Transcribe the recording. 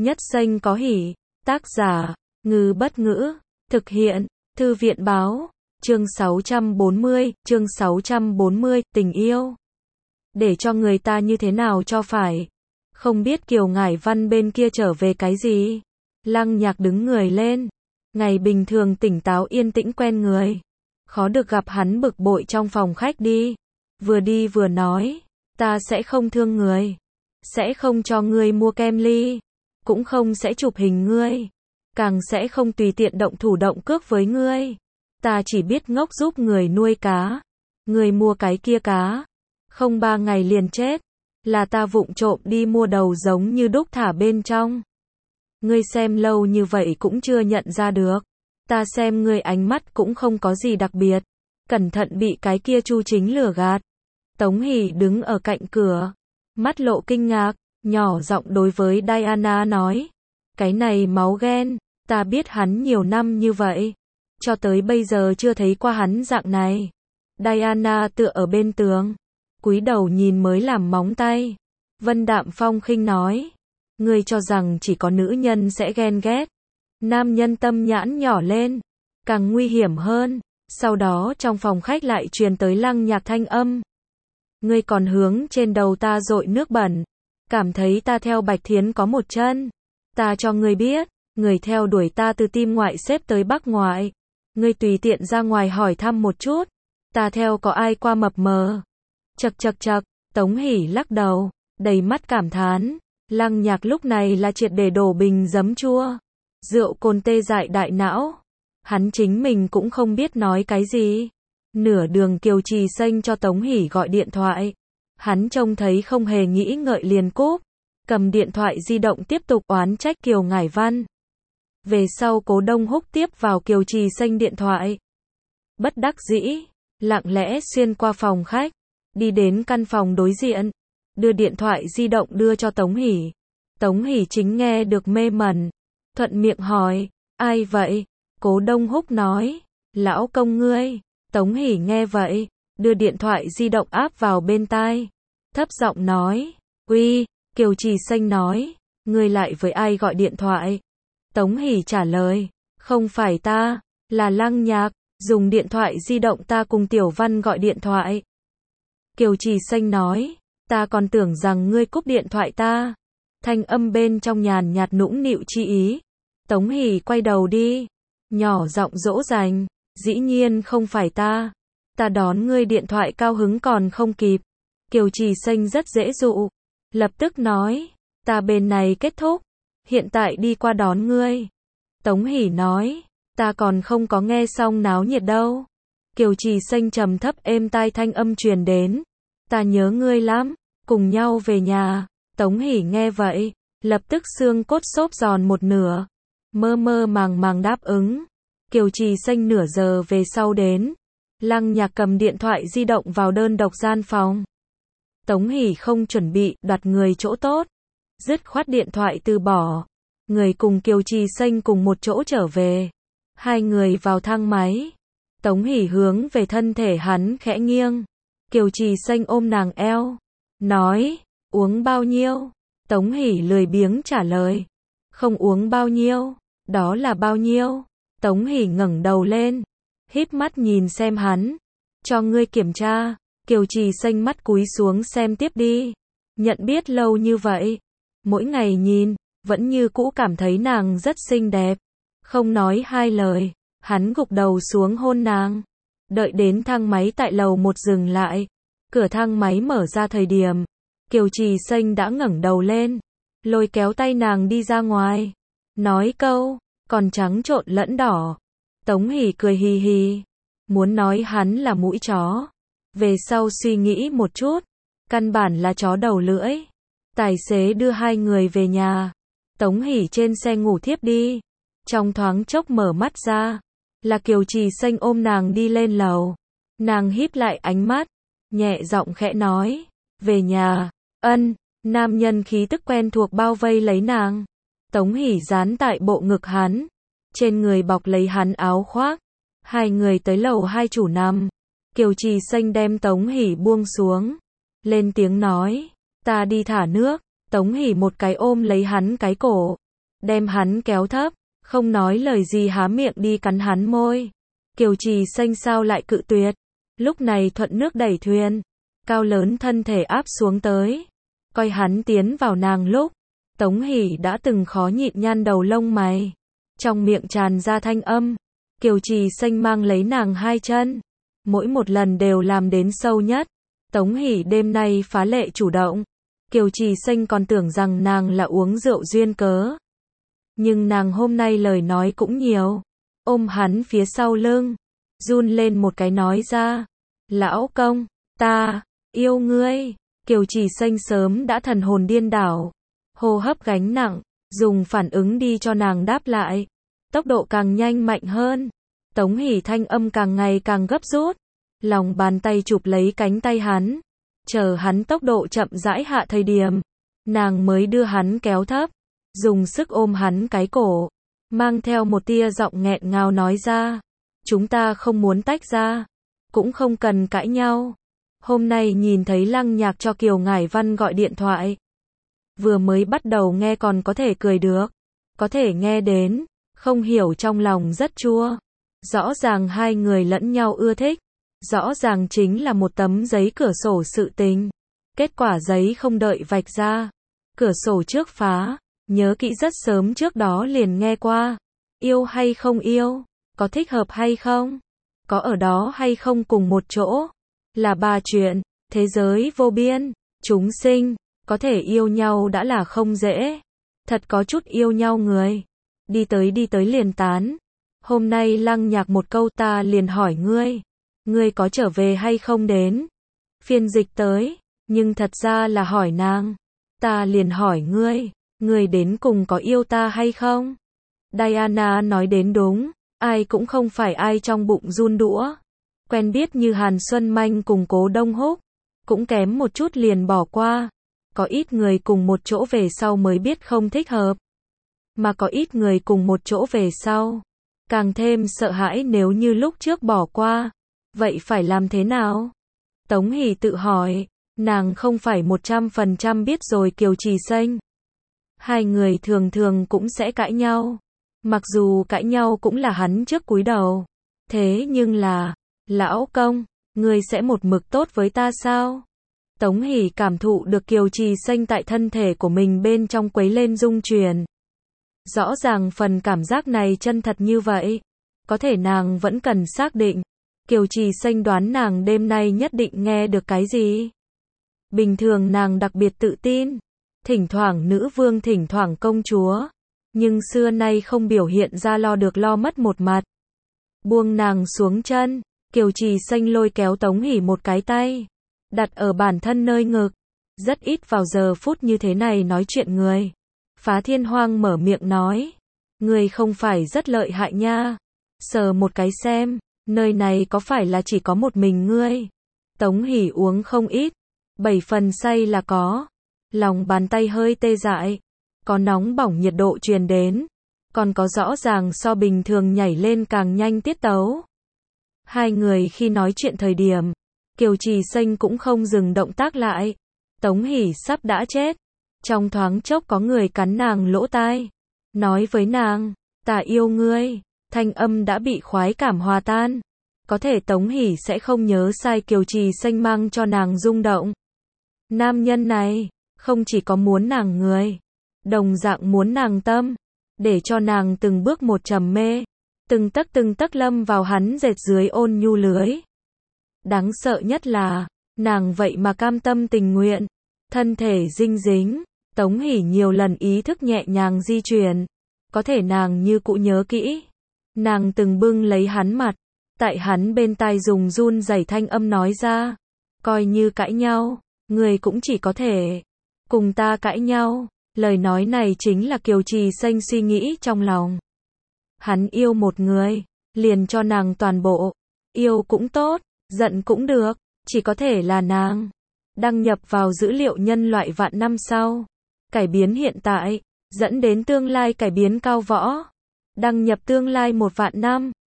Nhất xanh có hỉ. Tác giả, Ngư Bất Ngữ. Thực hiện, Thư viện báo. Chương 640, tình yêu. Để cho người ta như thế nào cho phải. Không biết Kiều Ngải Văn bên kia trở về cái gì. Lăng Nhạc đứng người lên. Ngày bình thường tỉnh táo yên tĩnh quen người. Khó được gặp hắn bực bội trong phòng khách đi vừa nói. Ta sẽ không thương người. Sẽ không cho ngươi mua kem ly. Cũng không sẽ chụp hình ngươi. Càng sẽ không tùy tiện động thủ động cước với ngươi. Ta chỉ biết ngốc giúp người nuôi cá. Người mua cái kia cá. Không 3 ngày liền chết. Là ta vụng trộm đi mua đầu giống như đúc thả bên trong. Ngươi xem lâu như vậy cũng chưa nhận ra được. Ta xem ngươi ánh mắt cũng không có gì đặc biệt. Cẩn thận bị cái kia Chu Chính lừa gạt. Tống Hỷ đứng ở cạnh cửa. Mắt lộ kinh ngạc, nhỏ giọng đối với Diana nói. Cái này máu ghen, ta biết hắn nhiều năm như vậy. Cho tới bây giờ chưa thấy qua hắn dạng này. Diana tựa ở bên tường. Cúi đầu nhìn mới làm móng tay. Vân Đạm Phong khinh nói. Ngươi cho rằng chỉ có nữ nhân sẽ ghen ghét. Nam nhân tâm nhãn nhỏ lên. Càng nguy hiểm hơn. Sau đó trong phòng khách lại truyền tới Lăng Nhạc thanh âm. Ngươi còn hướng trên đầu ta dội nước bẩn. Cảm thấy ta theo Bạch Thiến có một chân. Ta cho ngươi biết. Người theo đuổi ta từ Tim ngoại xếp tới Bắc ngoại. Ngươi tùy tiện ra ngoài hỏi thăm một chút. Ta theo có ai qua mập mờ. Chậc. Tống Hỷ lắc đầu. Đầy mắt cảm thán. Lăng Nhạc lúc này là triệt để đổ bình giấm chua. Rượu cồn tê dại đại não. Hắn chính mình cũng không biết nói cái gì. Nửa đường Kiều Trì Xanh cho Tống Hỷ gọi điện thoại. Hắn trông thấy không hề nghĩ ngợi liền cúp. Cầm điện thoại di động tiếp tục oán trách Kiều Ngải Văn. Về sau Cố Đông Húc tiếp vào Kiều Trì Xanh điện thoại. Bất đắc dĩ, lặng lẽ xuyên qua phòng khách. Đi đến căn phòng đối diện. Đưa điện thoại di động đưa cho Tống Hỷ. Tống Hỷ chính nghe được mê mẩn. Thuận miệng hỏi, ai vậy? Cố Đông Húc nói, lão công ngươi. Tống Hỷ nghe vậy, đưa điện thoại di động áp vào bên tai. Thấp giọng nói, uy, Kiều Trì Xanh nói, ngươi lại với ai gọi điện thoại? Tống Hỷ trả lời, không phải ta, là Lăng Nhạc, dùng điện thoại di động ta cùng Tiểu Văn gọi điện thoại. Kiều Trì Xanh nói, ta còn tưởng rằng ngươi cúp điện thoại ta. Thanh âm bên trong nhàn nhạt nũng nịu chi ý. Tống Hỷ quay đầu đi, nhỏ giọng dỗ dành, dĩ nhiên không phải ta. Ta đón ngươi điện thoại cao hứng còn không kịp. Kiều Trì Xanh rất dễ dụ, lập tức nói, ta bên này kết thúc, hiện tại đi qua đón ngươi. Tống Hỷ nói, ta còn không có nghe xong náo nhiệt đâu. Kiều Trì Xanh trầm thấp êm tai thanh âm truyền đến, ta nhớ ngươi lắm, cùng nhau về nhà. Tống Hỷ nghe vậy, lập tức xương cốt xốp giòn một nửa, mơ mơ màng màng đáp ứng. Kiều Trì Xanh nửa giờ về sau đến. Lăng Nhạc cầm điện thoại di động vào đơn độc gian phòng. Tống Hỷ không chuẩn bị đoạt người chỗ tốt, dứt khoát điện thoại từ bỏ. Người cùng Kiều Trì Xanh cùng một chỗ trở về. Hai người vào thang máy. Tống Hỷ hướng về thân thể hắn khẽ nghiêng. Kiều Trì Xanh ôm nàng eo, nói, uống bao nhiêu? Tống Hỷ lười biếng trả lời, không uống bao nhiêu. Đó là bao nhiêu? Tống Hỷ ngẩng đầu lên, híp mắt nhìn xem hắn. Cho ngươi kiểm tra. Kiều Trì Xanh mắt cúi xuống xem tiếp đi. Nhận biết lâu như vậy, mỗi ngày nhìn, vẫn như cũ cảm thấy nàng rất xinh đẹp. Không nói hai lời, hắn gục đầu xuống hôn nàng. Đợi đến thang máy tại lầu 1 dừng lại. Cửa thang máy mở ra thời điểm, Kiều Trì Xanh đã ngẩng đầu lên, lôi kéo tay nàng đi ra ngoài. Nói câu, còn trắng trộn lẫn đỏ. Tống Hỷ cười hì hì, muốn nói hắn là mũi chó. Về sau suy nghĩ một chút, căn bản là chó đầu lưỡi. Tài xế đưa hai người về nhà. Tống Hỷ trên xe ngủ thiếp đi. Trong thoáng chốc mở mắt ra, là Kiều Trì Xanh ôm nàng đi lên lầu. Nàng híp lại ánh mắt, nhẹ giọng khẽ nói, về nhà. Ân. Nam nhân khí tức quen thuộc bao vây lấy nàng. Tống Hỷ dán tại bộ ngực hắn, trên người bọc lấy hắn áo khoác. Hai người tới lầu 2 chủ nằm. Kiều Trì Xanh đem Tống Hỷ buông xuống, lên tiếng nói, ta đi thả nước. Tống Hỷ một cái ôm lấy hắn cái cổ, đem hắn kéo thấp, không nói lời gì há miệng đi cắn hắn môi. Kiều Trì Xanh sao lại cự tuyệt, lúc này thuận nước đẩy thuyền, cao lớn thân thể áp xuống tới, coi hắn tiến vào nàng lúc, Tống Hỷ đã từng khó nhịn nhăn đầu lông mày, trong miệng tràn ra thanh âm, Kiều Trì Xanh mang lấy nàng hai chân, mỗi một lần đều làm đến sâu nhất. Tống Hỷ đêm nay phá lệ chủ động, Kiều Trì Xanh còn tưởng rằng nàng là uống rượu duyên cớ. Nhưng nàng hôm nay lời nói cũng nhiều, ôm hắn phía sau lưng, run lên một cái nói ra, lão công, ta, yêu ngươi. Kiều Trì Xanh sớm đã thần hồn điên đảo, hô hấp gánh nặng, dùng phản ứng đi cho nàng đáp lại, tốc độ càng nhanh mạnh hơn. Tống Hỷ thanh âm càng ngày càng gấp rút, lòng bàn tay chụp lấy cánh tay hắn, chờ hắn tốc độ chậm rãi hạ thời điểm, nàng mới đưa hắn kéo thấp, dùng sức ôm hắn cái cổ, mang theo một tia giọng nghẹn ngào nói ra, chúng ta không muốn tách ra, cũng không cần cãi nhau. Hôm nay nhìn thấy Lăng Nhạc cho Kiều Ngải Văn gọi điện thoại, vừa mới bắt đầu nghe còn có thể cười được, có thể nghe đến, không hiểu trong lòng rất chua. Rõ ràng hai người lẫn nhau ưa thích, rõ ràng chính là một tấm giấy cửa sổ sự tình. Kết quả giấy không đợi vạch ra, cửa sổ trước phá, nhớ kỹ rất sớm trước đó liền nghe qua. Yêu hay không yêu, có thích hợp hay không, có ở đó hay không cùng một chỗ, là ba chuyện. Thế giới vô biên, chúng sinh, có thể yêu nhau đã là không dễ. Thật có chút yêu nhau người, đi tới liền tán. Hôm nay Lăng Nhạc một câu ta liền hỏi ngươi có trở về hay không đến. Phiên dịch tới, nhưng thật ra là hỏi nàng. Ta liền hỏi ngươi đến cùng có yêu ta hay không? Diana nói đến đúng, ai cũng không phải ai trong bụng run đũa. Quen biết như Hàn Xuân Manh cùng Cố Đông Húc, cũng kém một chút liền bỏ qua. Có ít người cùng một chỗ về sau mới biết không thích hợp. Mà có ít người cùng một chỗ về sau, càng thêm sợ hãi nếu như lúc trước bỏ qua. Vậy phải làm thế nào? Tống Hỷ tự hỏi, nàng không phải 100% biết rồi Kiều Trì Xanh. Hai người thường thường cũng sẽ cãi nhau. Mặc dù cãi nhau cũng là hắn trước cúi đầu. Thế nhưng là, lão công, ngươi sẽ một mực tốt với ta sao? Tống Hỷ cảm thụ được Kiều Trì Xanh tại thân thể của mình bên trong quấy lên rung chuyển. Rõ ràng phần cảm giác này chân thật như vậy. Có thể nàng vẫn cần xác định. Kiều Trì Xanh đoán nàng đêm nay nhất định nghe được cái gì. Bình thường nàng đặc biệt tự tin. Thỉnh thoảng nữ vương thỉnh thoảng công chúa. Nhưng xưa nay không biểu hiện ra lo được lo mất một mặt. Buông nàng xuống chân. Kiều Trì Xanh lôi kéo Tống Hỷ một cái tay, đặt ở bản thân nơi ngực. Rất ít vào giờ phút như thế này nói chuyện người. Phá Thiên Hoang mở miệng nói, ngươi không phải rất lợi hại nha. Sờ một cái xem, nơi này có phải là chỉ có một mình ngươi? Tống Hỷ uống không ít, 7 phần say là có. Lòng bàn tay hơi tê dại, có nóng bỏng nhiệt độ truyền đến, còn có rõ ràng so bình thường nhảy lên càng nhanh tiết tấu. Hai người khi nói chuyện thời điểm, Kiều Trì Xanh cũng không dừng động tác lại. Tống Hỷ sắp đã chết. Trong thoáng chốc có người cắn nàng lỗ tai, nói với nàng, ta yêu ngươi. Thanh âm đã bị khoái cảm hòa tan. Có thể Tống Hỷ sẽ không nhớ sai Kiều Trì Xanh mang cho nàng rung động. Nam nhân này, không chỉ có muốn nàng người, đồng dạng muốn nàng tâm, để cho nàng từng bước một trầm mê, từng tấc lâm vào hắn dệt dưới ôn nhu lưới. Đáng sợ nhất là, nàng vậy mà cam tâm tình nguyện, thân thể dinh dính. Tống Hỷ nhiều lần ý thức nhẹ nhàng di chuyển, có thể nàng như cũ nhớ kỹ. Nàng từng bưng lấy hắn mặt, tại hắn bên tai dùng run rẩy thanh âm nói ra, coi như cãi nhau, người cũng chỉ có thể cùng ta cãi nhau. Lời nói này chính là Kiều Trì Xanh suy nghĩ trong lòng. Hắn yêu một người, liền cho nàng toàn bộ, yêu cũng tốt, giận cũng được, chỉ có thể là nàng. Đăng nhập vào dữ liệu nhân loại vạn năm sau, cải biến hiện tại, dẫn đến tương lai cải biến cao võ. Đăng nhập tương lai 1 vạn năm.